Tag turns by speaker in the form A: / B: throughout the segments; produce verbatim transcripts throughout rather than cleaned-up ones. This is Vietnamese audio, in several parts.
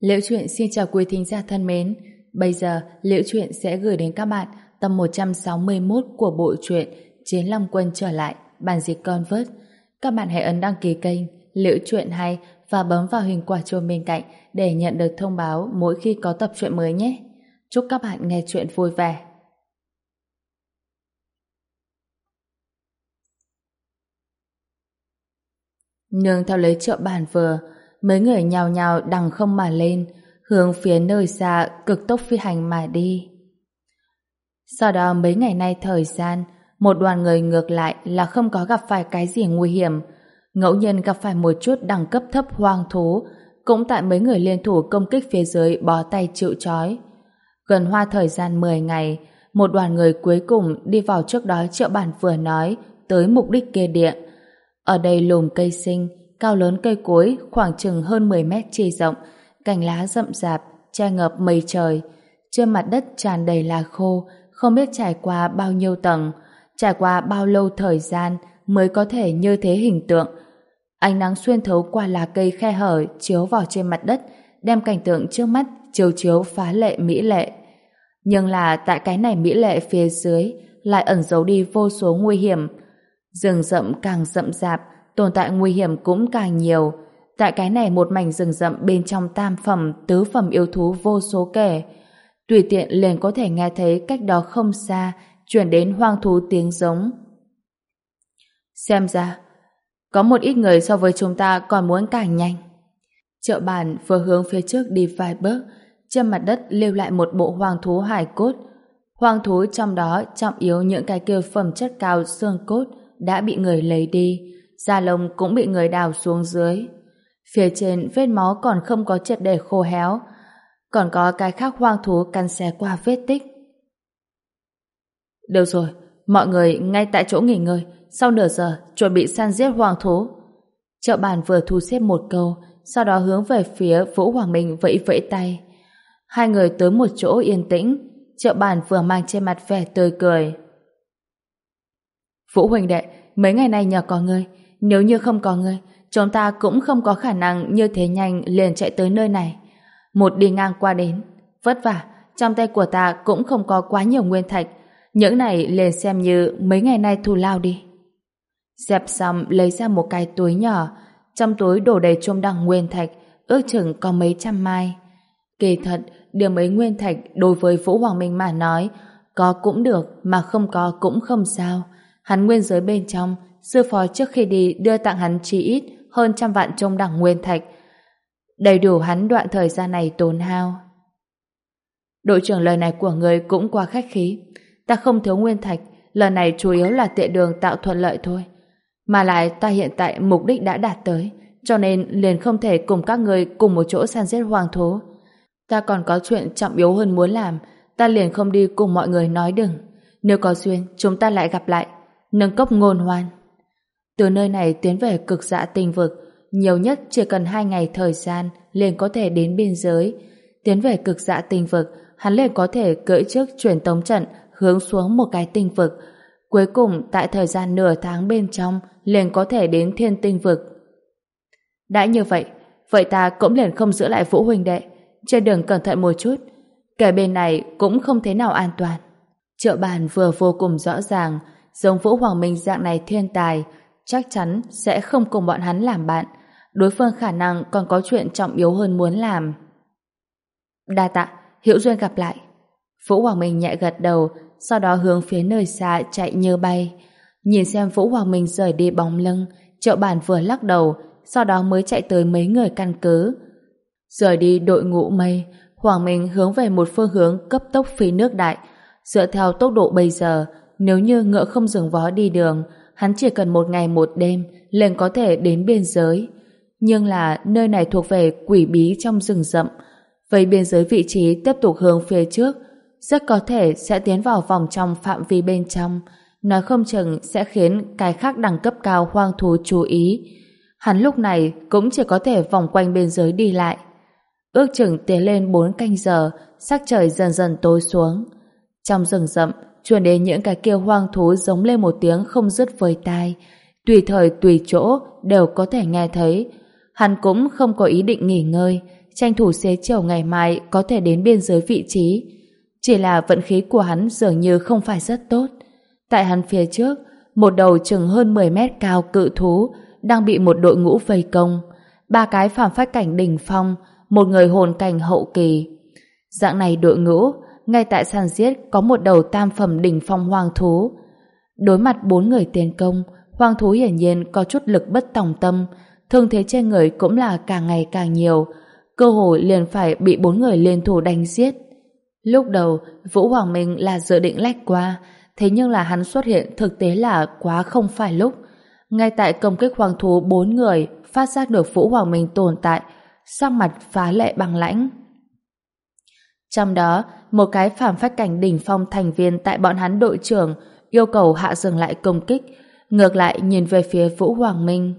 A: Liễu Chuyện xin chào quý thính giả thân mến. Bây giờ Liễu Chuyện sẽ gửi đến các bạn tập một trăm sáu mươi mốt của bộ truyện Chiến Long Quân trở lại, bản dịch Convert. Các bạn hãy ấn đăng ký kênh Liễu Chuyện hay và bấm vào hình quả chuông bên cạnh để nhận được thông báo mỗi khi có tập truyện mới nhé. Chúc các bạn nghe truyện vui vẻ. Nương theo lấy Triệu Bản vừa, mấy người nhào nhào đằng không mà lên, hướng phía nơi xa cực tốc phi hành mà đi. Sau đó mấy ngày nay thời gian, một đoàn người ngược lại là không có gặp phải cái gì nguy hiểm, ngẫu nhiên gặp phải một chút đẳng cấp thấp hoang thú, cũng tại mấy người liên thủ công kích phía dưới bó tay chịu trói. Gần hoa thời gian mười ngày, một đoàn người cuối cùng đi vào trước đó Triệu Bản vừa nói tới mục đích kia địa. Ở đây lùm cây xinh, cao lớn cây cối khoảng chừng hơn mười mét chiều rộng, cành lá rậm rạp, che ngập mây trời. Trên mặt đất tràn đầy lá khô, không biết trải qua bao nhiêu tầng, trải qua bao lâu thời gian mới có thể như thế hình tượng. Ánh nắng xuyên thấu qua lá cây khe hở chiếu vào trên mặt đất, đem cảnh tượng trước mắt chiếu chiếu phá lệ mỹ lệ. Nhưng là tại cái này mỹ lệ phía dưới lại ẩn giấu đi vô số nguy hiểm. Rừng rậm càng rậm rạp, tồn tại nguy hiểm cũng càng nhiều. Tại cái này một mảnh rừng rậm bên trong tam phẩm, tứ phẩm yêu thú vô số kể. Tùy tiện liền có thể nghe thấy cách đó không xa chuyển đến hoang thú tiếng giống. Xem ra, có một ít người so với chúng ta còn muốn càng nhanh. Triệu Bản vừa hướng phía trước đi vài bước, trên mặt đất lưu lại một bộ hoang thú hài cốt. Hoang thú trong đó trọng yếu những cái kia phẩm chất cao xương cốt đã bị người lấy đi, da lông cũng bị người đào xuống dưới. Phía trên vết máu còn không có triệt để khô héo, còn có cái khác hoang thú cắn xé qua vết tích. Được rồi, mọi người ngay tại chỗ nghỉ ngơi, sau nửa giờ chuẩn bị săn giết hoang thú. Triệu Bản vừa thu xếp một câu, sau đó hướng về phía Vũ Hoàng Minh vẫy vẫy tay. Hai người tới một chỗ yên tĩnh, Triệu Bản vừa mang trên mặt vẻ tươi cười. Vũ huynh đệ, mấy ngày nay nhờ có ngươi, nếu như không có ngươi, chúng ta cũng không có khả năng như thế nhanh liền chạy tới nơi này. Một đi ngang qua đến, vất vả, trong tay của ta cũng không có quá nhiều nguyên thạch, những này liền xem như mấy ngày nay thù lao đi. Dẹp xong lấy ra một cái túi nhỏ, trong túi đổ đầy trung đẳng nguyên thạch, ước chừng có mấy trăm mai. Kỳ thật, điểm ấy nguyên thạch đối với Vũ Hoàng Minh mà nói, có cũng được mà không có cũng không sao. Hắn nguyên giới bên trong, sư phó trước khi đi đưa tặng hắn chỉ ít hơn trăm vạn trung đẳng nguyên thạch, đầy đủ hắn đoạn thời gian này tốn hao. Đội trưởng, lời này của người cũng quá khách khí. Ta không thiếu nguyên thạch, lần này chủ yếu là tiện đường tạo thuận lợi thôi. Mà lại ta hiện tại mục đích đã đạt tới, cho nên liền không thể cùng các người cùng một chỗ săn giết hoàng thú. Ta còn có chuyện trọng yếu hơn muốn làm, ta liền không đi cùng mọi người nói đừng. Nếu có duyên, chúng ta lại gặp lại. Nâng cốc ngôn hoan. Từ nơi này tiến về cực dạ tinh vực, nhiều nhất chỉ cần hai ngày thời gian liền có thể đến biên giới. Tiến về cực dạ tinh vực, hắn liền có thể cưỡi trước truyền tống trận hướng xuống một cái tinh vực. Cuối cùng tại thời gian nửa tháng bên trong liền có thể đến thiên tinh vực. Đã như vậy, vậy ta cũng liền không giữ lại Vũ huynh đệ. Trên đường cẩn thận một chút, kẻ bên này cũng không thế nào an toàn. Triệu Bản vừa vô cùng rõ ràng, giống Vũ Hoàng Minh dạng này thiên tài chắc chắn sẽ không cùng bọn hắn làm bạn. Đối phương khả năng còn có chuyện trọng yếu hơn muốn làm. Đa tạ, hữu duyên gặp lại. Vũ Hoàng Minh nhẹ gật đầu, sau đó hướng phía nơi xa chạy như bay. Nhìn xem Vũ Hoàng Minh rời đi bóng lưng, Triệu Bản vừa lắc đầu, sau đó mới chạy tới mấy người căn cứ. Rời đi đội ngũ mây, Hoàng Minh hướng về một phương hướng cấp tốc phi nước đại. Dựa theo tốc độ bây giờ, nếu như ngựa không dừng vó đi đường, hắn chỉ cần một ngày một đêm liền có thể đến biên giới. Nhưng là nơi này thuộc về quỷ bí trong rừng rậm, vậy biên giới vị trí tiếp tục hướng phía trước, rất có thể sẽ tiến vào vòng trong phạm vi bên trong, nói không chừng sẽ khiến cái khác đẳng cấp cao hoang thú chú ý. Hắn lúc này cũng chỉ có thể vòng quanh biên giới đi lại. Ước chừng tiến lên bốn canh giờ, sắc trời dần dần tối xuống. Trong rừng rậm truyền đến những cái kêu hoang thú giống lên một tiếng không dứt với tai, tùy thời tùy chỗ đều có thể nghe thấy. Hắn cũng không có ý định nghỉ ngơi, tranh thủ xế chiều ngày mai có thể đến biên giới vị trí. Chỉ là vận khí của hắn dường như không phải rất tốt. Tại hắn phía trước, một đầu chừng hơn mười mét cao cự thú đang bị một đội ngũ vây công. Ba cái phàm phách cảnh đỉnh phong, một người hồn cảnh hậu kỳ. Dạng này đội ngũ, ngay tại sàn giết có một đầu tam phẩm đỉnh phong hoang thú. Đối mặt bốn người tiến công, hoang thú hiển nhiên có chút lực bất tòng tâm, thương thế trên người cũng là càng ngày càng nhiều, cơ hội liền phải bị bốn người liên thủ đánh giết. Lúc đầu, Vũ Hoàng Minh là dự định lách qua, thế nhưng là hắn xuất hiện thực tế là quá không phải lúc. Ngay tại công kích hoang thú bốn người, phát giác được Vũ Hoàng Minh tồn tại, sắc mặt phá lệ băng lãnh. Trong đó, một cái phàm phách cảnh đỉnh phong thành viên tại bọn hắn đội trưởng yêu cầu hạ dừng lại công kích, ngược lại nhìn về phía Vũ Hoàng Minh.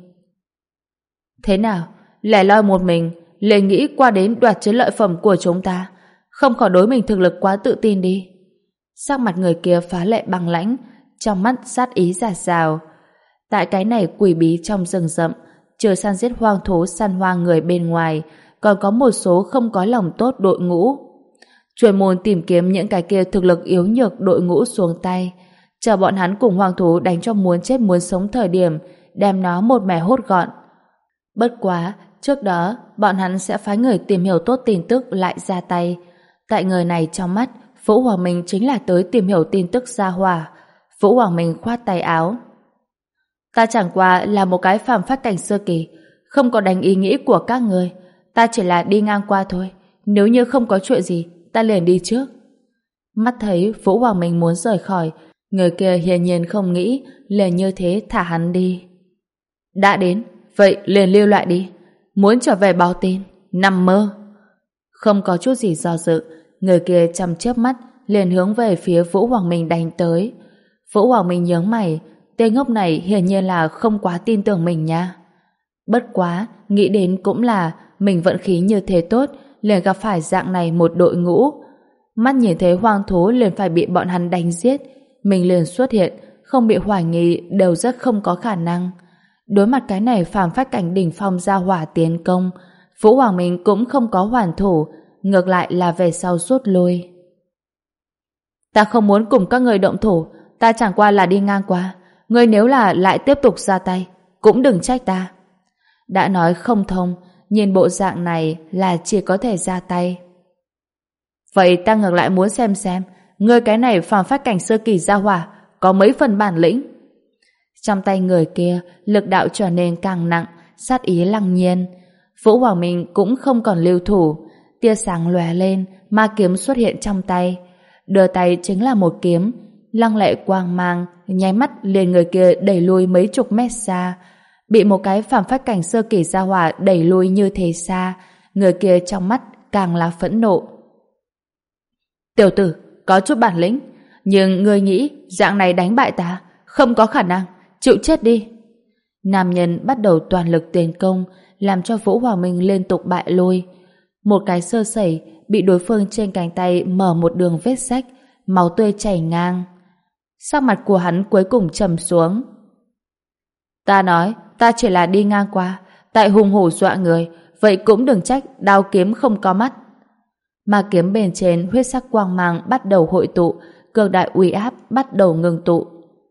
A: Thế nào? Lẻ loi một mình, liền nghĩ qua đến đoạt chiến lợi phẩm của chúng ta, không khỏi đối mình thực lực quá tự tin đi. Sắc mặt người kia phá lệ băng lãnh, trong mắt sát ý rạt rào. Tại cái này quỷ bí trong rừng rậm, trừ săn giết hoang thú săn hoang người bên ngoài, còn có một số không có lòng tốt đội ngũ. Chuyên môn tìm kiếm những cái kia thực lực yếu nhược đội ngũ xuống tay, chờ bọn hắn cùng hoang thú đánh cho muốn chết muốn sống thời điểm, đem nó một mẻ hốt gọn. Bất quá, trước đó, bọn hắn sẽ phái người tìm hiểu tốt tin tức lại ra tay. Tại người này trong mắt, Vũ Hoàng Minh chính là tới tìm hiểu tin tức ra hỏa. Vũ Hoàng Minh khoát tay áo. Ta chẳng qua là một cái phàm phách cảnh sơ kỳ, không có đánh ý nghĩ của các người. Ta chỉ là đi ngang qua thôi. Nếu như không có chuyện gì, ta liền đi trước. Mắt thấy Vũ Hoàng Minh muốn rời khỏi, người kia hiển nhiên không nghĩ, liền như thế thả hắn đi. Đã đến, vậy liền lưu lại đi. Muốn trở về báo tin, nằm mơ. Không có chút gì do dự, người kia chăm chớp mắt liền hướng về phía Vũ Hoàng Minh đánh tới. Vũ Hoàng Minh nhướng mày, tên ngốc này hiển nhiên là không quá tin tưởng mình nha. Bất quá, nghĩ đến cũng là mình vận khí như thế tốt, liền gặp phải dạng này một đội ngũ. Mắt nhìn thấy hoang thú liền phải bị bọn hắn đánh giết, mình liền xuất hiện, không bị hoài nghi đều rất không có khả năng. Đối mặt cái này phàm phách cảnh đỉnh phong ra hỏa tiến công, Vũ Hoàng Minh cũng không có hoàn thủ, ngược lại là về sau rút lui. Ta không muốn cùng các người động thủ, ta chẳng qua là đi ngang qua. Ngươi nếu là lại tiếp tục ra tay, cũng đừng trách ta. Đã nói không thông, nhìn bộ dạng này là chỉ có thể ra tay. Vậy ta ngược lại muốn xem xem, ngươi cái này phàm phách cảnh sơ kỳ ra hỏa có mấy phần bản lĩnh. Trong tay người kia, lực đạo trở nên càng nặng, sát ý lăng nhiên. Vũ Hoàng Minh cũng không còn lưu thủ, tia sáng lóe lên, ma kiếm xuất hiện trong tay. Đưa tay chính là một kiếm, lăng lệ quang mang, nháy mắt liền người kia đẩy lui mấy chục mét xa. Bị một cái phàm phách cảnh sơ kỳ gia hỏa đẩy lui như thế xa, người kia trong mắt càng là phẫn nộ. Tiểu tử, có chút bản lĩnh, nhưng ngươi nghĩ dạng này đánh bại ta, không có khả năng, chịu chết đi. Nam nhân bắt đầu toàn lực tiến công, làm cho Vũ Hoàng Minh liên tục bại lui. Một cái sơ sẩy, bị đối phương trên cánh tay mở một đường vết rách, máu tươi chảy ngang. Sắc mặt của hắn cuối cùng trầm xuống. Ta nói, ta chỉ là đi ngang qua, tại hùng hổ dọa người, vậy cũng đừng trách đao kiếm không có mắt. Mà kiếm bên trên huyết sắc quang mang bắt đầu hội tụ, cường đại uy áp bắt đầu ngừng tụ.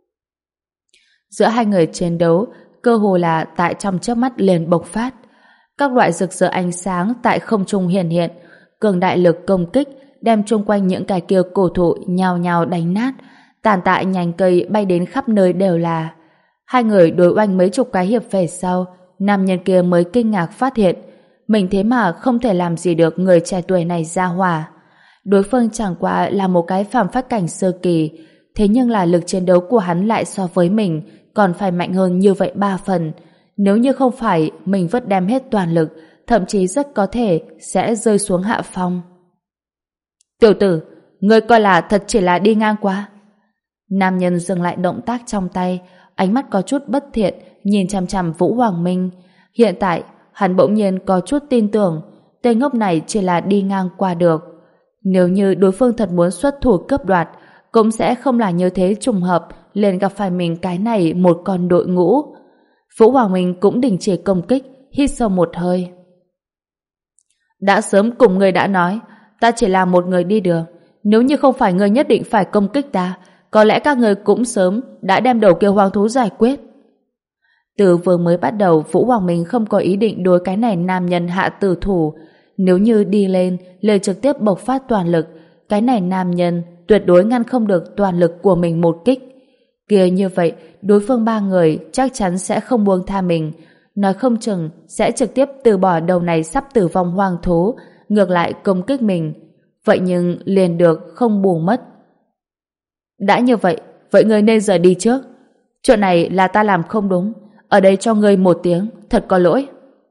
A: Giữa hai người chiến đấu, cơ hồ là tại trong chớp mắt liền bộc phát. Các loại rực rỡ ánh sáng tại không trung hiện hiện, cường đại lực công kích đem chung quanh những cái kia cổ thụ nhào nhào đánh nát, tàn tạ nhành cây bay đến khắp nơi đều là. Hai người đối oanh mấy chục cái hiệp về sau, nam nhân kia mới kinh ngạc phát hiện mình thế mà không thể làm gì được người trẻ tuổi này ra hỏa. Đối phương chẳng qua là một cái phàm phách cảnh sơ kỳ, thế nhưng là lực chiến đấu của hắn lại so với mình còn phải mạnh hơn như vậy ba phần. Nếu như không phải mình vất đem hết toàn lực, thậm chí rất có thể sẽ rơi xuống hạ phong. Tiểu tử, ngươi coi là thật chỉ là đi ngang qua. Nam nhân dừng lại động tác trong tay, ánh mắt có chút bất thiện nhìn chằm chằm Vũ Hoàng Minh. Hiện tại hắn bỗng nhiên có chút tin tưởng tên ngốc này chỉ là đi ngang qua được. Nếu như đối phương thật muốn xuất thủ cướp đoạt, cũng sẽ không là như thế trùng hợp liền gặp phải mình cái này một con đội ngũ. Vũ Hoàng Minh cũng đình chỉ công kích, hít sâu một hơi. Đã sớm cùng ngươi đã nói, ta chỉ là một người đi đường. Nếu như không phải ngươi nhất định phải công kích ta, có lẽ các ngươi cũng sớm đã đem đầu kia hoang thú giải quyết. Từ vừa mới bắt đầu, Vũ Hoàng Minh không có ý định đối cái này nam nhân hạ tử thủ. Nếu như đi lên, liền trực tiếp bộc phát toàn lực, cái này nam nhân tuyệt đối ngăn không được toàn lực của mình một kích. Kia như vậy, đối phương ba người chắc chắn sẽ không buông tha mình, nói không chừng sẽ trực tiếp từ bỏ đầu này sắp tử vong hoang thú, ngược lại công kích mình. Vậy nhưng liền được không bù mất. Đã như vậy, vậy ngươi nên rời đi trước. Chuyện này là ta làm không đúng, ở đây cho ngươi một tiếng, thật có lỗi.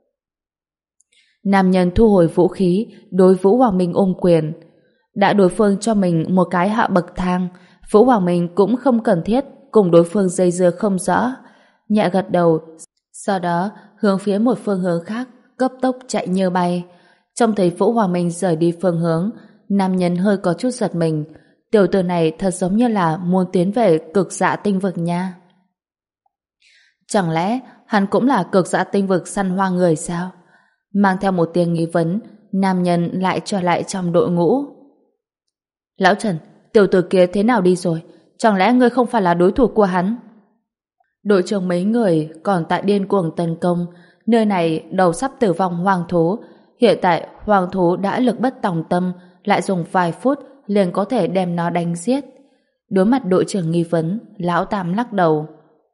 A: Nam nhân thu hồi vũ khí, đối Vũ Hoàng Minh ôm quyền. Đã đối phương cho mình một cái hạ bậc thang, Vũ Hoàng Minh cũng không cần thiết cùng đối phương dây dưa không rõ. Nhẹ gật đầu, sau đó hướng phía một phương hướng khác, cấp tốc chạy như bay. Trông thấy Vũ Hoàng Minh rời đi phương hướng, nam nhân hơi có chút giật mình. Tiểu tử này thật giống như là muốn tiến về cực dạ tinh vực nha. Chẳng lẽ hắn cũng là cực dạ tinh vực săn hoa người sao? Mang theo một tiếng nghi vấn, nam nhân lại trở lại trong đội ngũ. Lão Trần, tiểu tử kia thế nào đi rồi? Chẳng lẽ ngươi không phải là đối thủ của hắn? Đội trưởng mấy người còn tại điên cuồng tấn công, nơi này đầu sắp tử vong hoang thú. Hiện tại hoang thú đã lực bất tòng tâm, lại dùng vài phút liền có thể đem nó đánh giết. Đối mặt đội trưởng nghi vấn, lão Tam lắc đầu.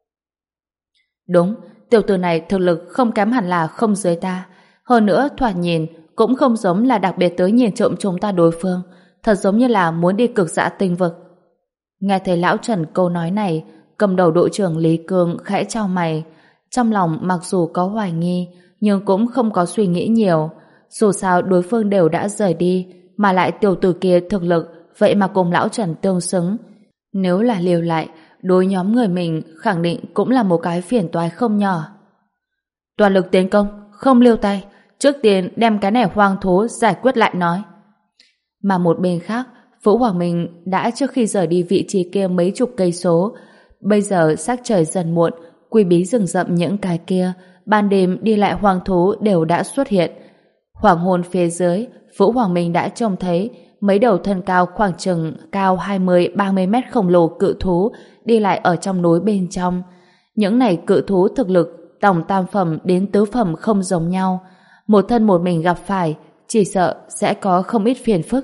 A: Đúng, tiểu tử này thực lực không kém hẳn là không dưới ta. Hơn nữa thoạt nhìn cũng không giống là đặc biệt tới nhìn trộm chúng ta đối phương, thật giống như là muốn đi cực dạ tinh vực. Nghe thấy lão Trần câu nói này, cầm đầu đội trưởng Lý Cương khẽ chau mày. Trong lòng mặc dù có hoài nghi, nhưng cũng không có suy nghĩ nhiều. Dù sao đối phương đều đã rời đi, mà lại tiểu tử kia thực lực vậy mà cùng lão Trần tương xứng. Nếu là liều lại, đối nhóm người mình khẳng định cũng là một cái phiền toái không nhỏ. Toàn lực tiến công, không lưu tay, trước tiên đem cái này hoang thú giải quyết lại nói. Mà một bên khác, Vũ Hoàng Minh đã trước khi rời đi vị trí kia mấy chục cây số. Bây giờ sắc trời dần muộn, quy bí rừng rậm những cái kia, ban đêm đi lại hoang thú đều đã xuất hiện. Hoàng hôn phía dưới, Vũ Hoàng Minh đã trông thấy mấy đầu thân cao khoảng chừng cao hai mươi đến ba mươi mét khổng lồ cự thú đi lại ở trong núi bên trong. Những này cự thú thực lực tổng tam phẩm đến tứ phẩm không giống nhau. Một thân một mình gặp phải, chỉ sợ sẽ có không ít phiền phức.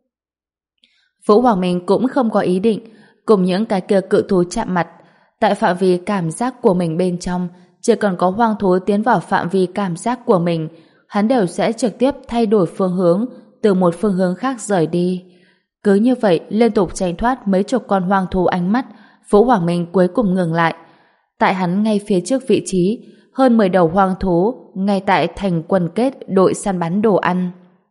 A: Vũ Hoàng Minh cũng không có ý định cùng những cái kia cự thú chạm mặt. Tại phạm vi cảm giác của mình bên trong, chỉ cần có hoang thú tiến vào phạm vi cảm giác của mình, hắn đều sẽ trực tiếp thay đổi phương hướng, từ một phương hướng khác rời đi. Cứ như vậy liên tục tránh thoát mấy chục con hoang thú ánh mắt, Vũ Hoàng Minh cuối cùng ngừng lại. Tại hắn ngay phía trước vị trí, hơn mười đầu hoang thú ngay tại thành quần kết đội săn bắn đồ ăn.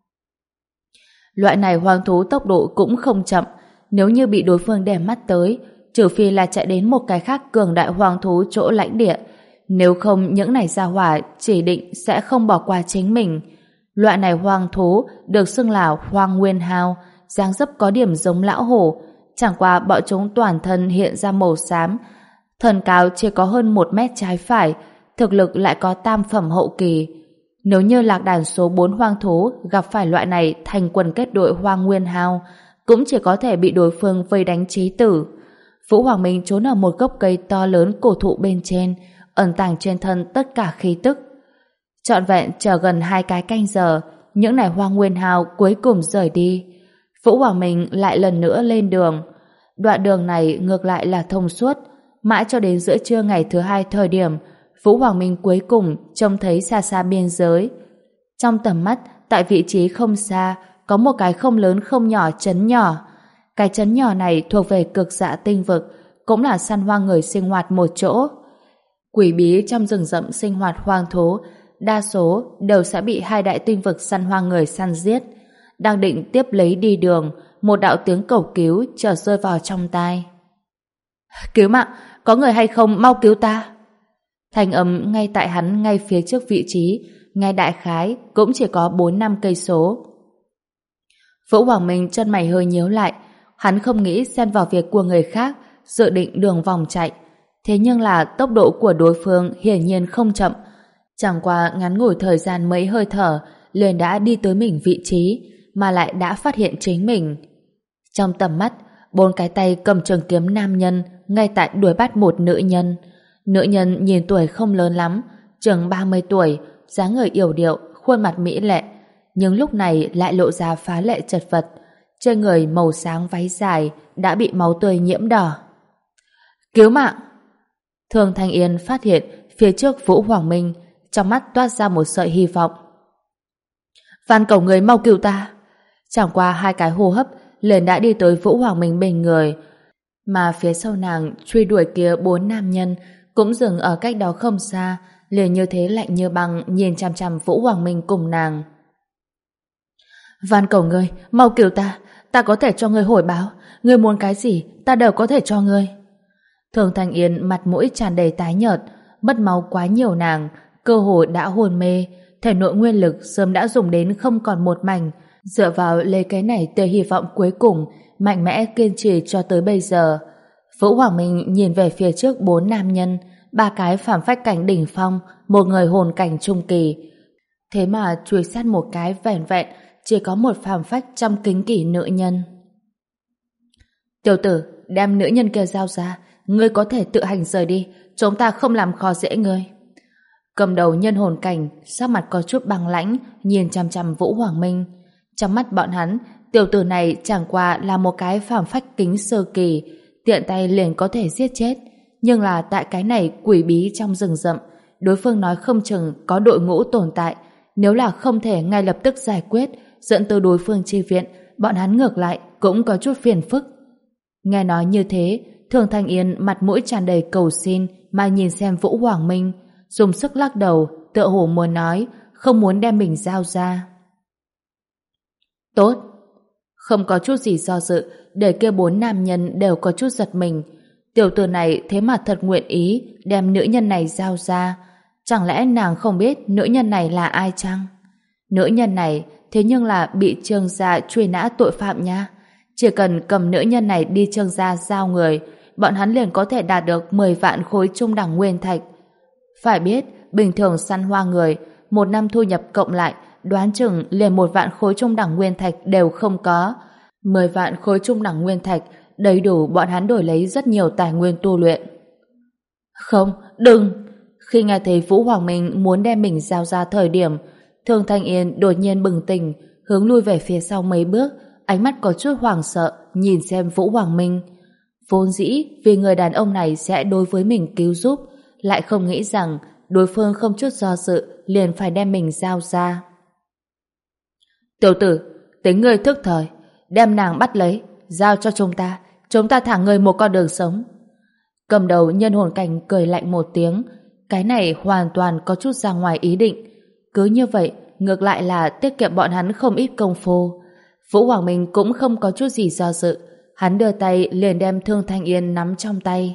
A: Loại này hoang thú tốc độ cũng không chậm, nếu như bị đối phương đè mắt tới, trừ phi là chạy đến một cái khác cường đại hoang thú chỗ lãnh địa, nếu không những này ra hỏa chỉ định sẽ không bỏ qua chính mình. Loại này hoang thú được xưng là hoang nguyên hao, dáng dấp có điểm giống lão hổ, chẳng qua bọn chúng toàn thân hiện ra màu xám, thân cao chỉ có hơn một mét trái phải, thực lực lại có tam phẩm hậu kỳ. Nếu như lạc đàn số bốn hoang thú gặp phải loại này thành quần kết đội hoang nguyên hao, cũng chỉ có thể bị đối phương vây đánh chí tử. Vũ Hoàng Minh trốn ở một gốc cây to lớn cổ thụ bên trên, ẩn tàng trên thân tất cả khí tức. Trọn vẹn chờ gần hai cái canh giờ, những này hoang nguyên hao cuối cùng rời đi. Vũ Hoàng Minh lại lần nữa lên đường. Đoạn đường này ngược lại là thông suốt, mãi cho đến giữa trưa ngày thứ hai thời điểm, Vũ Hoàng Minh cuối cùng trông thấy xa xa biên giới. Trong tầm mắt, tại vị trí không xa, có một cái không lớn không nhỏ trấn nhỏ. Cái trấn nhỏ này thuộc về cực dạ tinh vực, cũng là săn hoang người sinh hoạt một chỗ. Quỷ bí trong rừng rậm sinh hoạt hoang thú, đa số đều sẽ bị hai đại tinh vực săn hoang người săn giết. Đang định tiếp lấy đi đường, một đạo tiếng cầu cứu chợt rơi vào trong tai. Cứu mạng, có người hay không, mau cứu ta. Thanh âm ngay tại hắn ngay phía trước vị trí, ngay đại khái cũng chỉ có bốn năm cây số. Vũ Hoàng Minh chân mày hơi nhíu lại, hắn không nghĩ xen vào việc của người khác, dự định đường vòng chạy. Thế nhưng là tốc độ của đối phương hiển nhiên không chậm, chẳng qua ngắn ngủi thời gian mấy hơi thở liền đã đi tới mình vị trí, mà lại đã phát hiện chính mình. Trong tầm mắt, bốn cái tay cầm trường kiếm nam nhân ngay tại đuổi bắt một nữ nhân. Nữ nhân nhìn tuổi không lớn lắm, chừng ba mươi tuổi, dáng người yểu điệu, khuôn mặt mỹ lệ, nhưng lúc này lại lộ ra phá lệ chật vật. Trên người màu sáng váy dài đã bị máu tươi nhiễm đỏ. Cứu mạng! Thường Thanh Yên phát hiện phía trước Vũ Hoàng Minh, trong mắt toát ra một sợi hy vọng. Van cầu người mau cứu ta! Chẳng qua hai cái hô hấp liền đã đi tới Vũ Hoàng Minh bên người, mà phía sau nàng truy đuổi kia bốn nam nhân cũng dừng ở cách đó không xa, liền như thế lạnh như băng nhìn chằm chằm Vũ Hoàng Minh cùng nàng. Van cầu ngươi mau cứu ta, ta có thể cho ngươi hồi báo, ngươi muốn cái gì ta đều có thể cho ngươi. Thường Thanh Yên mặt mũi tràn đầy tái nhợt, mất máu quá nhiều, nàng cơ hồ đã hôn mê, thể nội nguyên lực sớm đã dùng đến không còn một mảnh. Dựa vào lấy cái này tia hy vọng cuối cùng, mạnh mẽ kiên trì cho tới bây giờ. Vũ Hoàng Minh nhìn về phía trước bốn nam nhân, ba cái phàm phách cảnh đỉnh phong, một người hồn cảnh trung kỳ. Thế mà truy sát một cái vẻn vẹn chỉ có một phàm phách trăm kính kỷ nữ nhân. Tiểu tử, đem nữ nhân kia giao ra, ngươi có thể tự hành rời đi, chúng ta không làm khó dễ ngươi. Cầm đầu nhân hồn cảnh, sắc mặt có chút băng lãnh, nhìn chằm chằm Vũ Hoàng Minh. Trong mắt bọn hắn, tiểu tử này chẳng qua là một cái phàm phách kính sơ kỳ, tiện tay liền có thể giết chết. Nhưng là tại cái này quỷ bí trong rừng rậm, đối phương nói không chừng có đội ngũ tồn tại. Nếu là không thể ngay lập tức giải quyết, dẫn tới đối phương chi viện, bọn hắn ngược lại cũng có chút phiền phức. Nghe nói như thế, Thường Thanh Yên mặt mũi tràn đầy cầu xin mà nhìn xem Vũ Hoàng Minh, dùng sức lắc đầu, tựa hồ muốn nói, không muốn đem mình giao ra. Tốt. Không có chút gì do dự, để kia bốn nam nhân đều có chút giật mình. Tiểu tử này thế mà thật nguyện ý đem nữ nhân này giao ra. Chẳng lẽ nàng không biết nữ nhân này là ai chăng? Nữ nhân này thế nhưng là bị Trương gia truy nã tội phạm nha. Chỉ cần cầm nữ nhân này đi Trương gia giao người, bọn hắn liền có thể đạt được mười vạn khối trung đẳng nguyên thạch. Phải biết, bình thường săn hoa người, một năm thu nhập cộng lại, đoán chừng liền một vạn khối trung đẳng nguyên thạch đều không có. Mười vạn khối trung đẳng nguyên thạch đầy đủ bọn hắn đổi lấy rất nhiều tài nguyên tu luyện. Không, đừng! Khi nghe thấy Vũ Hoàng Minh muốn đem mình giao ra thời điểm, Thường Thanh Yên đột nhiên bừng tỉnh, hướng lui về phía sau mấy bước, ánh mắt có chút hoảng sợ, nhìn xem Vũ Hoàng Minh. Vốn dĩ vì người đàn ông này sẽ đối với mình cứu giúp, lại không nghĩ rằng đối phương không chút do dự liền phải đem mình giao ra. Tiểu tử, tính ngươi thức thời, đem nàng bắt lấy, giao cho chúng ta, chúng ta thả ngươi một con đường sống. Cầm đầu nhân hồn cảnh cười lạnh một tiếng, cái này hoàn toàn có chút ra ngoài ý định. Cứ như vậy, ngược lại là tiết kiệm bọn hắn không ít công phu. Vũ Hoàng Minh cũng không có chút gì do dự, hắn đưa tay liền đem Thương Thanh Yên nắm trong tay.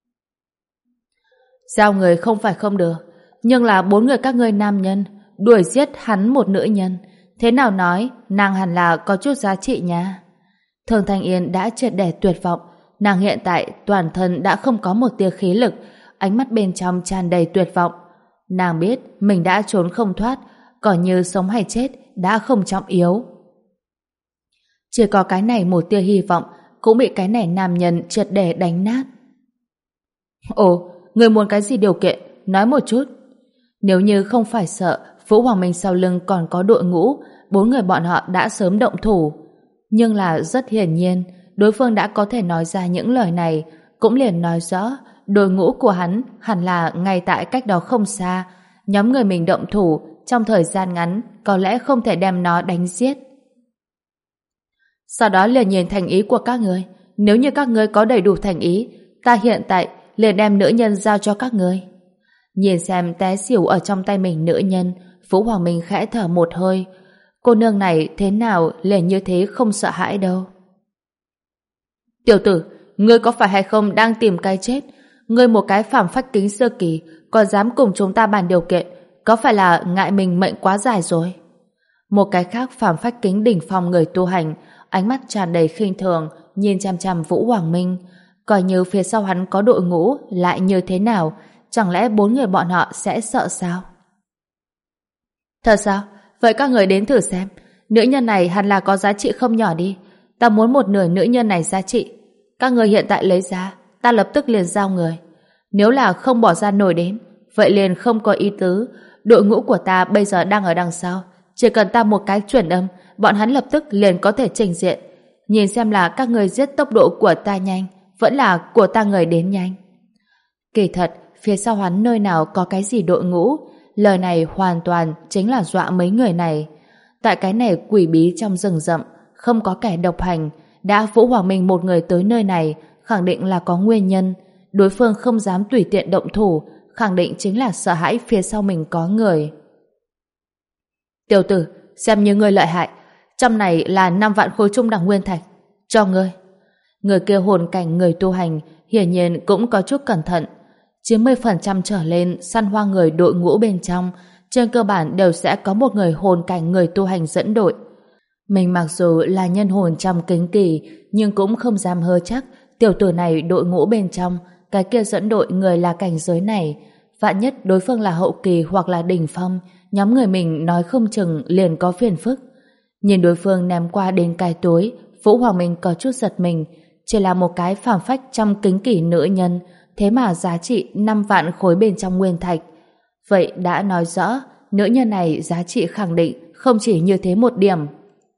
A: Giao người không phải không được, nhưng là bốn người các ngươi nam nhân đuổi giết hắn một nữ nhân, thế nào nói nàng hẳn là có chút giá trị nha. Thường Thanh Yên đã triệt để tuyệt vọng, nàng hiện tại toàn thân đã không có một tia khí lực, ánh mắt bên trong tràn đầy tuyệt vọng. Nàng biết mình đã trốn không thoát, còn như sống hay chết đã không trọng yếu. Chỉ có cái này một tia hy vọng cũng bị cái này nam nhân triệt để đánh nát. Ồ, người muốn cái gì điều kiện? Nói một chút. Nếu như không phải sợ Vũ Hoàng Minh sau lưng còn có đội ngũ, bốn người bọn họ đã sớm động thủ. Nhưng là rất hiển nhiên, đối phương đã có thể nói ra những lời này, cũng liền nói rõ đội ngũ của hắn hẳn là ngay tại cách đó không xa. Nhóm người mình động thủ trong thời gian ngắn có lẽ không thể đem nó đánh giết. Sau đó liền nhìn thành ý của các người. Nếu như các ngươi có đầy đủ thành ý, ta hiện tại liền đem nữ nhân giao cho các ngươi. Nhìn xem té xỉu ở trong tay mình nữ nhân, Vũ Hoàng Minh khẽ thở một hơi. Cô nương này thế nào liền như thế không sợ hãi đâu. Tiểu tử, ngươi có phải hay không đang tìm cái chết? Ngươi một cái phàm phách kính sơ kỳ còn dám cùng chúng ta bàn điều kiện, có phải là ngại mình mệnh quá dài rồi? Một cái khác phàm phách kính đỉnh phong người tu hành, ánh mắt tràn đầy khinh thường nhìn chằm chằm Vũ Hoàng Minh, coi như phía sau hắn có đội ngũ lại như thế nào, chẳng lẽ bốn người bọn họ sẽ sợ sao? Thật sao? vậy các người đến thử xem. Nữ nhân này hẳn là có giá trị không nhỏ đi. Ta muốn một nửa nữ nhân này giá trị. Các người hiện tại lấy ra, ta lập tức liền giao người. Nếu là không bỏ ra nổi đến, vậy liền không có ý tứ. Đội ngũ của ta bây giờ đang ở đằng sau. Chỉ cần ta một cái chuyển âm, bọn hắn lập tức liền có thể trình diện. Nhìn xem là các người giết tốc độ của ta nhanh, vẫn là của ta người đến nhanh. Kỳ thật, phía sau hắn nơi nào có cái gì đội ngũ. Lời này hoàn toàn chính là dọa mấy người này. Tại cái này quỷ bí trong rừng rậm, không có kẻ độc hành, đã Vũ Hoàng Minh một người tới nơi này, khẳng định là có nguyên nhân. Đối phương không dám tùy tiện động thủ, khẳng định chính là sợ hãi phía sau mình có người. Tiểu tử, xem như ngươi lợi hại. Trong này là năm vạn khối trung đẳng nguyên thạch. Cho ngươi. Người kia hồn cảnh người tu hành, hiển nhiên cũng có chút cẩn thận. chín mươi phần trăm trở lên săn hoa người đội ngũ bên trong, trên cơ bản đều sẽ có một người hồn cảnh người tu hành dẫn đội. Mình mặc dù là nhân hồn trong kính kỳ, nhưng cũng không dám hơ chắc tiểu tử này đội ngũ bên trong, cái kia dẫn đội người là cảnh giới này. Vạn nhất đối phương là hậu kỳ hoặc là đỉnh phong, nhóm người mình nói không chừng liền có phiền phức. Nhìn đối phương ném qua đến cái túi, Vũ Hoàng Minh có chút giật mình. Chỉ là một cái phàm phách trong kính kỷ nữ nhân, thế mà giá trị năm vạn khối bên trong nguyên thạch. Vậy đã nói rõ, nữ nhân này giá trị khẳng định không chỉ như thế một điểm.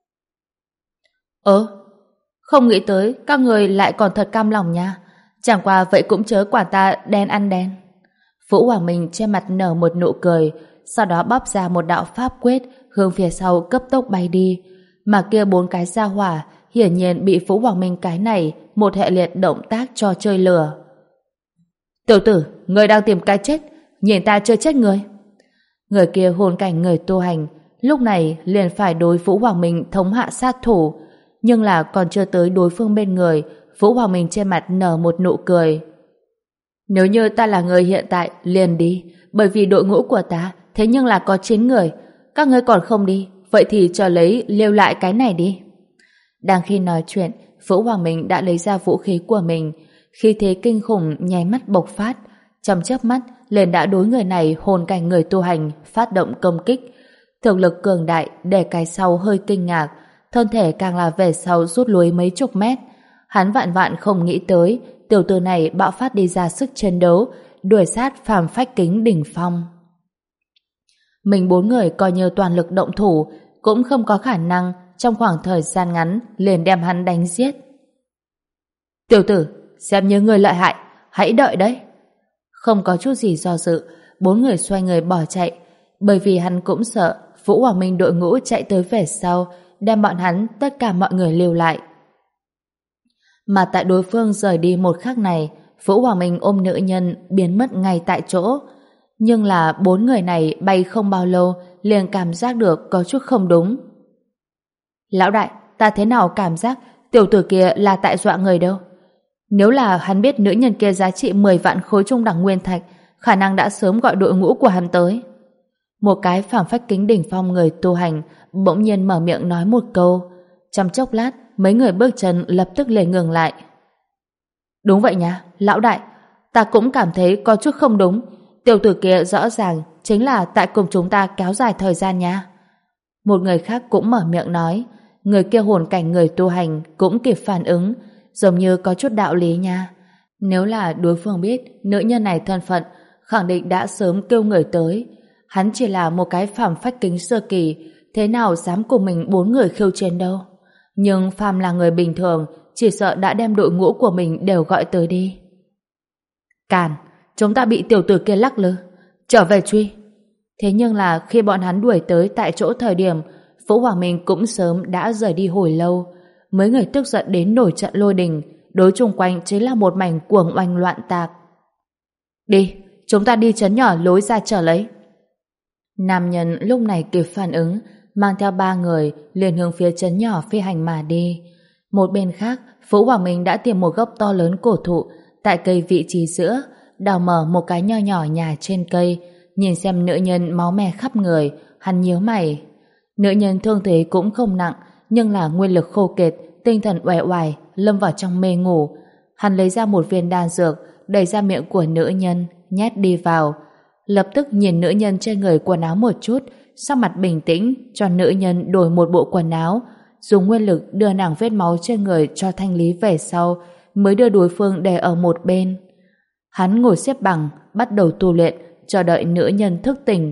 A: Ơ, không nghĩ tới các người lại còn thật cam lòng nha. Chẳng qua vậy cũng chớ quả ta đen ăn đen. Vũ Hoàng Minh trên mặt nở một nụ cười, sau đó bóp ra một đạo pháp quyết hướng phía sau cấp tốc bay đi. Mà kia bốn cái gia hỏa hiển nhiên bị Vũ Hoàng Minh cái này một hệ liệt động tác cho chơi lừa. Tiểu tử, người đang tìm cái chết, nhìn ta chơi chết người. Người kia hồn cảnh người tu hành, lúc này liền phải đối Vũ Hoàng Minh thống hạ sát thủ, nhưng là còn chưa tới đối phương bên người, Vũ Hoàng Minh trên mặt nở một nụ cười. Nếu như ta là người hiện tại, liền đi, bởi vì đội ngũ của ta thế nhưng là có chín người, các ngươi còn không đi, vậy thì chờ lấy lưu lại cái này đi. Đang khi nói chuyện, Vũ Hoàng Minh đã lấy ra vũ khí của mình, khí thế kinh khủng nháy mắt bộc phát, trong chớp mắt liền đã đối người này hồn cảnh người tu hành phát động công kích. Thực lực cường đại để cái sau hơi kinh ngạc, thân thể càng là về sau rút lui mấy chục mét. Hắn vạn vạn không nghĩ tới tiểu tử này bạo phát đi ra sức chiến đấu, đuổi sát phàm phách kính đỉnh phong. Mình bốn người coi như toàn lực động thủ, cũng không có khả năng trong khoảng thời gian ngắn liền đem hắn đánh giết. Tiểu tử, xem như người lợi hại, hãy đợi đấy. Không có chút gì do dự, bốn người xoay người bỏ chạy, bởi vì hắn cũng sợ Vũ Hoàng Minh đội ngũ chạy tới về sau, đem bọn hắn tất cả mọi người lưu lại. Mà tại đối phương rời đi một khắc này, Vũ Hoàng Minh ôm nữ nhân biến mất ngay tại chỗ. Nhưng là bốn người này bay không bao lâu liền cảm giác được có chút không đúng. Lão đại, ta thế nào cảm giác tiểu tử kia là tại dọa người đâu? Nếu là hắn biết nữ nhân kia giá trị mười vạn khối trung đẳng nguyên thạch, khả năng đã sớm gọi đội ngũ của hắn tới. Một cái phàm phách kính đỉnh phong người tu hành bỗng nhiên mở miệng nói một câu. Trong chốc lát, mấy người bước chân lập tức liền ngừng lại. Đúng vậy nha, lão đại, ta cũng cảm thấy có chút không đúng. Tiểu tử kia rõ ràng chính là tại cùng chúng ta kéo dài thời gian nha. Một người khác cũng mở miệng nói. Người kia hồn cảnh người tu hành cũng kịp phản ứng, giống như có chút đạo lý nha. Nếu là đối phương biết nữ nhân này thân phận, khẳng định đã sớm kêu người tới. Hắn chỉ là một cái phàm phách kính sơ kỳ, thế nào dám cùng mình bốn người khiêu chiến đâu. Nhưng phàm là người bình thường, chỉ sợ đã đem đội ngũ của mình đều gọi tới đi. Càn, chúng ta bị tiểu tử kia lắc lư, trở về truy. Thế nhưng là khi bọn hắn đuổi tới tại chỗ thời điểm, Vũ Hoàng Minh cũng sớm đã rời đi hồi lâu. Mấy người tức giận đến nổi trận lôi đình, đối chung quanh chính là một mảnh cuồng oanh loạn tạc. Đi, chúng ta đi trấn nhỏ lối ra trở lấy. Nam nhân lúc này kịp phản ứng, mang theo ba người liền hướng phía trấn nhỏ phi hành mà đi. Một bên khác, Vũ Hoàng Minh đã tìm một gốc to lớn cổ thụ tại cây vị trí giữa, đào mở một cái nho nhỏ nhà trên cây. Nhìn xem nữ nhân máu me khắp người, hắn nhíu mày. Nữ nhân thương thế cũng không nặng, nhưng là nguyên lực khô kiệt, tinh thần uể oải, lâm vào trong mê ngủ. Hắn lấy ra một viên đan dược, đẩy ra miệng của nữ nhân, nhét đi vào. Lập tức nhìn nữ nhân trên người quần áo một chút, sắc mặt bình tĩnh cho nữ nhân đổi một bộ quần áo, dùng nguyên lực đưa nàng vết máu trên người cho thanh lý về sau, mới đưa đối phương để ở một bên. Hắn ngồi xếp bằng, bắt đầu tu luyện, chờ đợi nữ nhân thức tỉnh.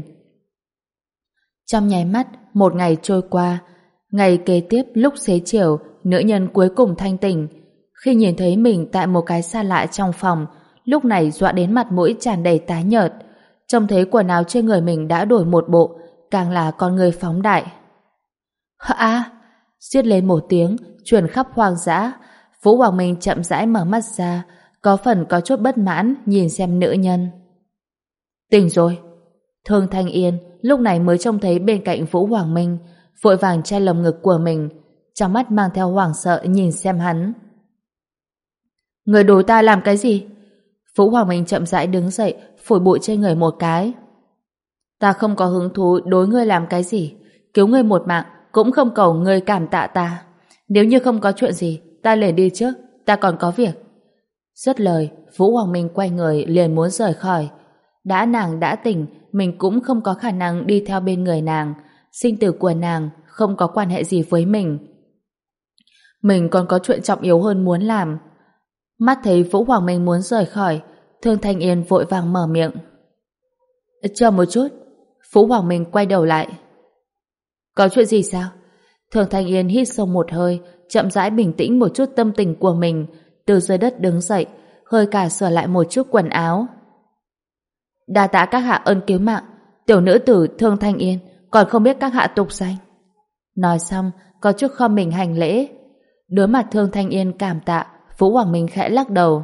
A: Trong nháy mắt, một ngày trôi qua. Ngày kế tiếp lúc xế chiều, nữ nhân cuối cùng thanh tỉnh. Khi nhìn thấy mình tại một cái xa lạ trong phòng, lúc này dọa đến mặt mũi tràn đầy tái nhợt. Trông thấy quần áo trên người mình đã đổi một bộ, càng là con người phóng đại. À! Xiết lên một tiếng, truyền khắp hoang dã. Vũ Hoàng Minh chậm rãi mở mắt ra, có phần có chút bất mãn nhìn xem nữ nhân. Tỉnh rồi. Thương Thanh Yên lúc này mới trông thấy bên cạnh Vũ Hoàng Minh, vội vàng che lồng ngực của mình, trong mắt mang theo hoảng sợ nhìn xem hắn. Người đối ta làm cái gì? Vũ Hoàng Minh chậm rãi đứng dậy, phủi bụi trên người một cái. Ta không có hứng thú đối ngươi làm cái gì, cứu ngươi một mạng cũng không cầu ngươi cảm tạ ta. Nếu như không có chuyện gì, ta liền đi trước, ta còn có việc. Dứt lời, Vũ Hoàng Minh quay người liền muốn rời khỏi. Đã nàng đã tỉnh, mình cũng không có khả năng đi theo bên người nàng. Sinh tử của nàng không có quan hệ gì với mình. Mình còn có chuyện trọng yếu hơn muốn làm. Mắt thấy Vũ Hoàng Minh muốn rời khỏi, Thương Thanh Yên vội vàng mở miệng. Chờ một chút. Vũ Hoàng Minh quay đầu lại. Có chuyện gì sao? Thương Thanh Yên hít sâu một hơi, chậm rãi bình tĩnh một chút tâm tình của mình, từ dưới đất đứng dậy, hơi cả sửa lại một chút quần áo. Đa tạ các hạ ơn cứu mạng, tiểu nữ tử Thương Thanh Yên, còn không biết các hạ tục danh. Nói xong, có chút khom mình hành lễ. Đối mặt Thương Thanh Yên cảm tạ, Vũ Hoàng Minh khẽ lắc đầu.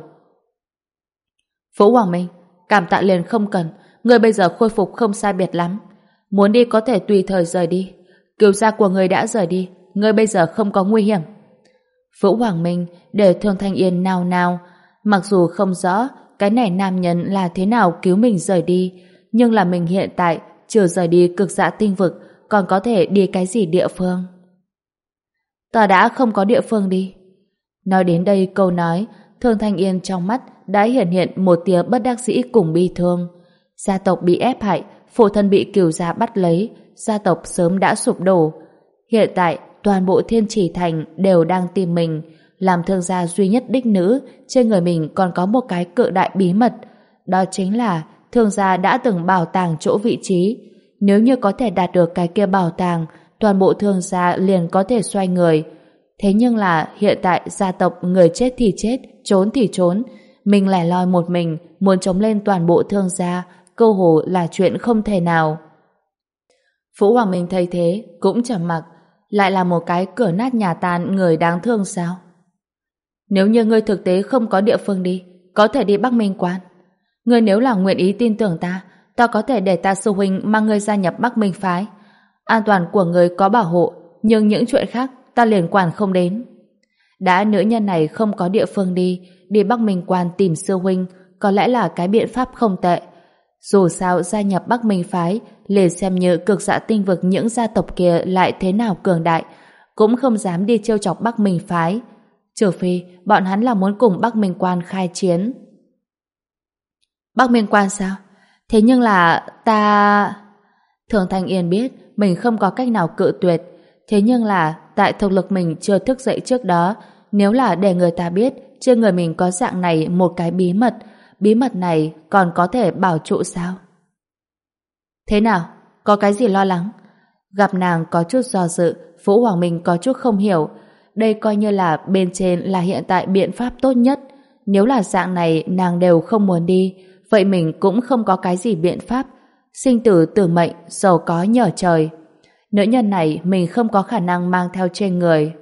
A: Vũ Hoàng Minh, cảm tạ liền không cần, người bây giờ khôi phục không sai biệt lắm. Muốn đi có thể tùy thời rời đi. Kiều gia của người đã rời đi, người bây giờ không có nguy hiểm. Vũ Hoàng Minh để Thương Thanh Yên nao nao, mặc dù không rõ cái này nam nhân là thế nào cứu mình rời đi, nhưng là mình hiện tại chưa rời đi cực dạ tinh vực, còn có thể đi cái gì địa phương? Ta đã không có địa phương đi. Nói đến đây câu nói, Thương Thanh Yên trong mắt đã hiện hiện một tia bất đắc dĩ cùng bi thương. Gia tộc bị ép hại, phụ thân bị Kiều gia bắt lấy, gia tộc sớm đã sụp đổ. Hiện tại, toàn bộ Thiên Chỉ Thành đều đang tìm mình. Làm thương gia duy nhất đích nữ, trên người mình còn có một cái cự đại bí mật. Đó chính là thương gia đã từng bảo tàng chỗ vị trí. Nếu như có thể đạt được cái kia bảo tàng, toàn bộ thương gia liền có thể xoay người. Thế nhưng là hiện tại gia tộc người chết thì chết, trốn thì trốn. Mình lẻ loi một mình, muốn chống lên toàn bộ thương gia, cơ hồ là chuyện không thể nào. Vũ Hoàng Minh thấy thế, cũng trầm mặc. Lại là một cái cửa nát nhà tan người đáng thương sao? Nếu như ngươi thực tế không có địa phương đi, có thể đi Bắc Minh Quan. Ngươi nếu là nguyện ý tin tưởng ta, ta có thể để ta sư huynh mang ngươi gia nhập Bắc Minh Phái. An toàn của ngươi có bảo hộ, nhưng những chuyện khác ta liền quản không đến. Đã nữ nhân này không có địa phương đi, đi Bắc Minh Quan tìm sư huynh, có lẽ là cái biện pháp không tệ. Dù sao gia nhập Bắc Minh Phái, liền xem như cực dạ tinh vực những gia tộc kia lại thế nào cường đại, cũng không dám đi trêu chọc Bắc Minh Phái. Trừ phi bọn hắn là muốn cùng Bắc Minh Quan khai chiến. Bắc Minh Quan sao? Thế nhưng là ta... Thường Thanh Yên biết mình không có cách nào cự tuyệt. Thế nhưng là tại thực lực mình chưa thức dậy trước đó, nếu là để người ta biết trên người mình có dạng này một cái bí mật, bí mật này còn có thể bảo trụ sao? Thế nào? Có cái gì lo lắng? Gặp nàng có chút do dự, Vũ Hoàng Minh có chút không hiểu. Đây coi như là bên trên là hiện tại biện pháp tốt nhất. Nếu là dạng này nàng đều không muốn đi, vậy mình cũng không có cái gì biện pháp. Sinh tử tử mệnh, giàu có nhờ trời. Nữ nhân này mình không có khả năng mang theo trên người.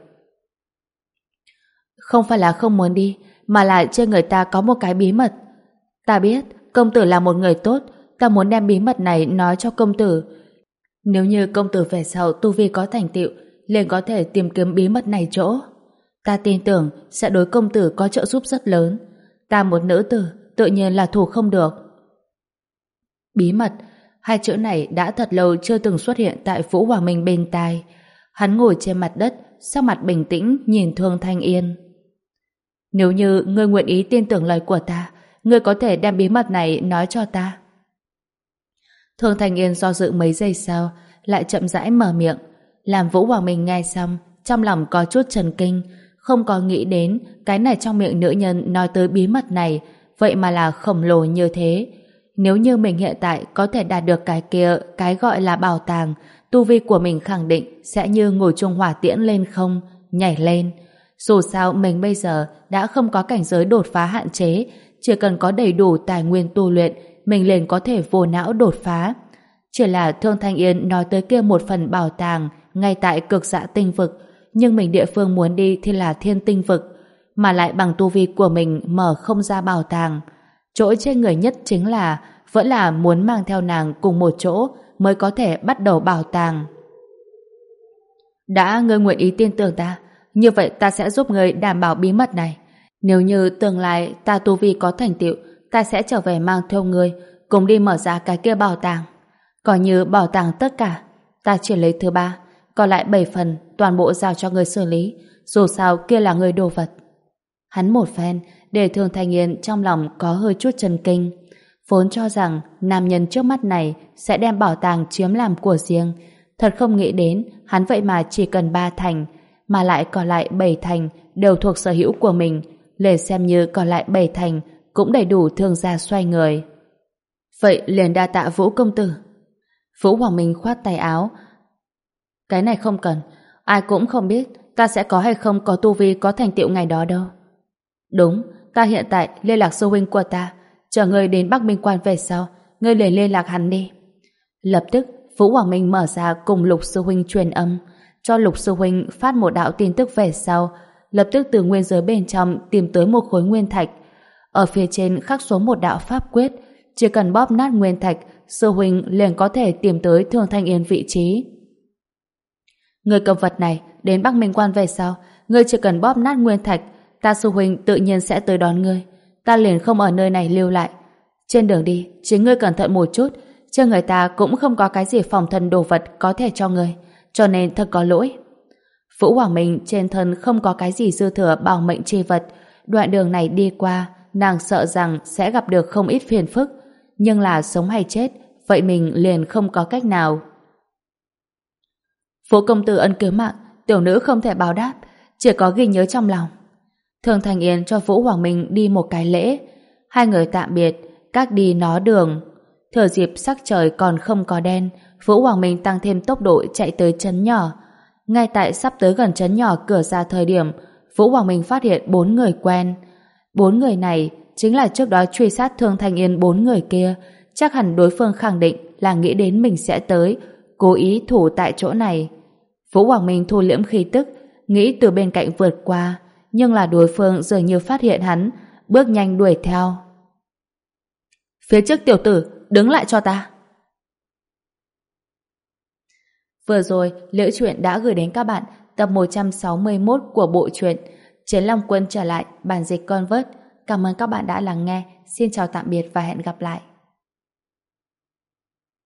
A: Không phải là không muốn đi, mà là trên người ta có một cái bí mật. Ta biết, công tử là một người tốt, ta muốn đem bí mật này nói cho công tử. Nếu như công tử về sau tu vi có thành tựu, liền có thể tìm kiếm bí mật này chỗ. Ta tin tưởng sẽ đối công tử có trợ giúp rất lớn. Ta một nữ tử, tự nhiên là thủ không được. Bí mật, hai chữ này đã thật lâu chưa từng xuất hiện tại Vũ Hoàng Minh bên tai. Hắn ngồi trên mặt đất, sắc mặt bình tĩnh nhìn Thương Thanh Yên. Nếu như ngươi nguyện ý tin tưởng lời của ta, ngươi có thể đem bí mật này nói cho ta. Thương Thanh Yên do dự mấy giây sau, lại chậm rãi mở miệng, làm Vũ Hoàng Minh nghe xong, trong lòng có chút chần kinh, không có nghĩ đến cái này trong miệng nữ nhân nói tới bí mật này, vậy mà là khổng lồ như thế. Nếu như mình hiện tại có thể đạt được cái kia, cái gọi là bảo tàng, tu vi của mình khẳng định sẽ như ngồi chung hỏa tiễn lên không, nhảy lên. Dù sao mình bây giờ đã không có cảnh giới đột phá hạn chế, chỉ cần có đầy đủ tài nguyên tu luyện, mình liền có thể vô não đột phá. Chỉ là Thương Thanh Yên nói tới kia một phần bảo tàng ngay tại cực dạ tinh vực, nhưng mình địa phương muốn đi thì là thiên tinh vực, mà lại bằng tu vi của mình mở không ra bảo tàng. Chỗ trên người nhất chính là vẫn là muốn mang theo nàng cùng một chỗ mới có thể bắt đầu bảo tàng. Đã ngươi nguyện ý tin tưởng ta, như vậy ta sẽ giúp ngươi đảm bảo bí mật này. Nếu như tương lai ta tu vi có thành tựu, ta sẽ trở về mang theo ngươi cùng đi mở ra cái kia bảo tàng. Còn như bảo tàng tất cả, ta chỉ lấy thứ ba, còn lại bảy phần toàn bộ giao cho ngươi xử lý, dù sao kia là ngươi đồ vật. Hắn một phen để Thương Thanh Yên trong lòng có hơi chút chần kinh, vốn cho rằng nam nhân trước mắt này sẽ đem bảo tàng chiếm làm của riêng, thật không nghĩ đến hắn vậy mà chỉ cần ba thành, mà lại còn lại bảy thành đều thuộc sở hữu của mình, để xem như còn lại bảy thành cũng đầy đủ Thương gia xoay người. Vậy liền đa tạ Vũ công tử. Vũ Hoàng Minh khoát tay áo. Cái này không cần, ai cũng không biết ta sẽ có hay không có tu vi có thành tựu ngày đó đâu. Đúng, ta hiện tại liên lạc sư huynh của ta, chờ ngươi đến Bắc Minh Quan về sau, ngươi liền liên lạc hắn đi. Lập tức, Vũ Hoàng Minh mở ra cùng Lục sư huynh truyền âm, cho Lục sư huynh phát một đạo tin tức về sau, lập tức từ nguyên giới bên trong tìm tới một khối nguyên thạch. Ở phía trên khắc xuống một đạo pháp quyết, chỉ cần bóp nát nguyên thạch, sư huynh liền có thể tìm tới Thương Thanh Yên vị trí. Người cầm vật này đến Bắc Minh Quan về sau, ngươi chỉ cần bóp nát nguyên thạch, ta sư huynh tự nhiên sẽ tới đón ngươi. Ta liền không ở nơi này lưu lại. Trên đường đi, chính ngươi cẩn thận một chút, chứ người ta cũng không có cái gì phòng thân đồ vật có thể cho ngươi, cho nên thật có lỗi. Vũ Hoàng Minh trên thân không có cái gì dư thừa bảo mệnh chi vật, đoạn đường này đi qua, nàng sợ rằng sẽ gặp được không ít phiền phức, nhưng là sống hay chết, vậy mình liền không có cách nào. Vũ công tử ân cứu mạng, tiểu nữ không thể báo đáp, chỉ có ghi nhớ trong lòng. Thương Thanh Yên cho Vũ Hoàng Minh đi một cái lễ, hai người tạm biệt, các đi nó đường. Thừa dịp sắc trời còn không có đen, Vũ Hoàng Minh tăng thêm tốc độ chạy tới trấn nhỏ. Ngay tại sắp tới gần trấn nhỏ cửa ra thời điểm, Vũ Hoàng Minh phát hiện bốn người quen. Bốn người này chính là trước đó truy sát Thương Thanh Yên bốn người kia, chắc hẳn đối phương khẳng định là nghĩ đến mình sẽ tới, cố ý thủ tại chỗ này. Vũ Hoàng Minh thu liễm khí tức, nghĩ từ bên cạnh vượt qua, nhưng là đối phương dường như phát hiện hắn, bước nhanh đuổi theo. Phía trước tiểu tử, đứng lại cho ta. Vừa rồi, Liễu Chuyện đã gửi đến các bạn tập một trăm sáu mươi mốt của bộ truyện Chiến Long Quân trở lại, bản dịch Convert. Cảm ơn các bạn đã lắng nghe. Xin chào tạm biệt và hẹn gặp lại.